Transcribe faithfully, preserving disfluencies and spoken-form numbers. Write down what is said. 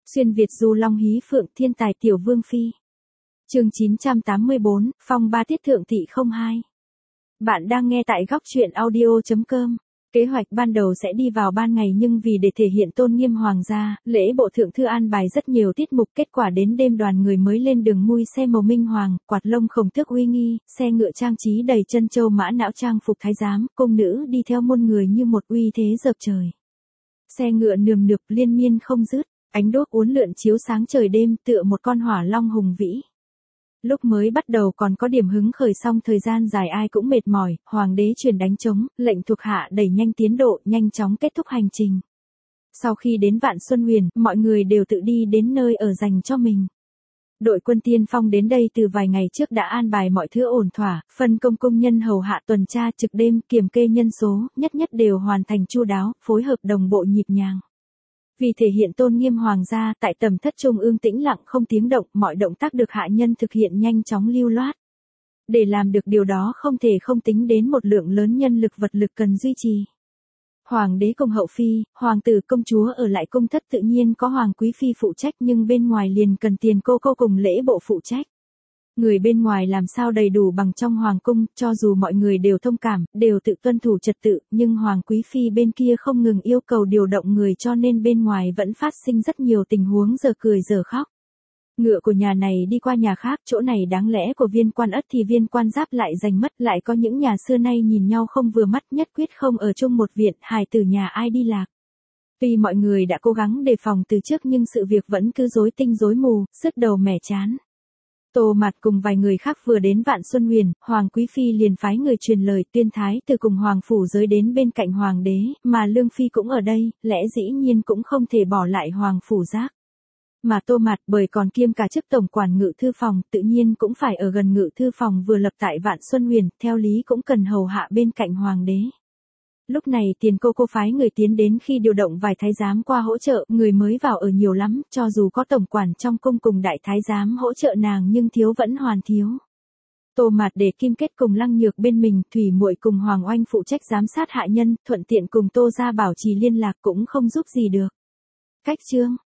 Xuyên Việt du long hí phượng thiên tài tiểu vương phi. Chương chín trăm tám mươi bốn, phong ba tiết thượng thị không hai. Bạn đang nghe tại góc truyện audio chấm com. Kế hoạch ban đầu sẽ đi vào ban ngày nhưng vì để thể hiện tôn nghiêm hoàng gia, lễ bộ thượng thư an bài rất nhiều tiết mục, kết quả đến đêm đoàn người mới lên đường mui xe màu minh hoàng, quạt lông khổng tước uy nghi, xe ngựa trang trí đầy chân châu mã não trang phục thái giám, cung nữ đi theo muôn người như một uy thế dợp trời. Xe ngựa nườm nượp liên miên không dứt, ánh đuốc uốn lượn chiếu sáng trời đêm tựa một con hỏa long hùng vĩ. Lúc mới bắt đầu còn có điểm hứng khởi, xong thời gian dài ai cũng mệt mỏi, hoàng đế truyền đánh trống, lệnh thuộc hạ đẩy nhanh tiến độ, nhanh chóng kết thúc hành trình. Sau khi đến Vạn Xuân Huyền, mọi người đều tự đi đến nơi ở dành cho mình. Đội quân tiên phong đến đây từ vài ngày trước đã an bài mọi thứ ổn thỏa, phân công công nhân hầu hạ tuần tra trực đêm, kiểm kê nhân số, nhất nhất đều hoàn thành chu đáo, phối hợp đồng bộ nhịp nhàng. Vì thể hiện tôn nghiêm hoàng gia, tại tầm thất trung ương tĩnh lặng không tiếng động, mọi động tác được hạ nhân thực hiện nhanh chóng lưu loát. Để làm được điều đó không thể không tính đến một lượng lớn nhân lực vật lực cần duy trì. Hoàng đế cùng hậu phi, hoàng tử công chúa ở lại cung thất tự nhiên có hoàng quý phi phụ trách, nhưng bên ngoài liền cần tiền cô cô cùng lễ bộ phụ trách. Người bên ngoài làm sao đầy đủ bằng trong hoàng cung, cho dù mọi người đều thông cảm, đều tự tuân thủ trật tự, nhưng hoàng quý phi bên kia không ngừng yêu cầu điều động người, cho nên bên ngoài vẫn phát sinh rất nhiều tình huống giờ cười giờ khóc. Ngựa của nhà này đi qua nhà khác, chỗ này đáng lẽ của viên quan ất thì viên quan giáp lại giành mất, lại có những nhà xưa nay nhìn nhau không vừa mắt, nhất quyết không ở chung một viện, hài tử nhà ai đi lạc. Tuy mọi người đã cố gắng đề phòng từ trước nhưng sự việc vẫn cứ rối tinh rối mù, sứt đầu mẻ chán. Tô Mạt cùng vài người khác vừa đến Vạn Xuân Huyền, Hoàng Quý Phi liền phái người truyền lời tuyên thái từ cùng Hoàng Phủ giới đến bên cạnh Hoàng đế, mà Lương Phi cũng ở đây, lẽ dĩ nhiên cũng không thể bỏ lại Hoàng Phủ giác. Mà Tô Mạt bởi còn kiêm cả chức tổng quản ngự thư phòng, tự nhiên cũng phải ở gần ngự thư phòng vừa lập tại Vạn Xuân Huyền, theo lý cũng cần hầu hạ bên cạnh Hoàng đế. Lúc này tiền cô cô phái người tiến đến khi điều động vài thái giám qua hỗ trợ, người mới vào ở nhiều lắm, cho dù có tổng quản trong cung cùng đại thái giám hỗ trợ nàng nhưng thiếu vẫn hoàn thiếu. Tô Mạt để Kim Kết cùng Lăng Nhược bên mình, Thủy Muội cùng Hoàng Oanh phụ trách giám sát hạ nhân, thuận tiện cùng Tô gia bảo trì liên lạc cũng không giúp gì được. Cách chương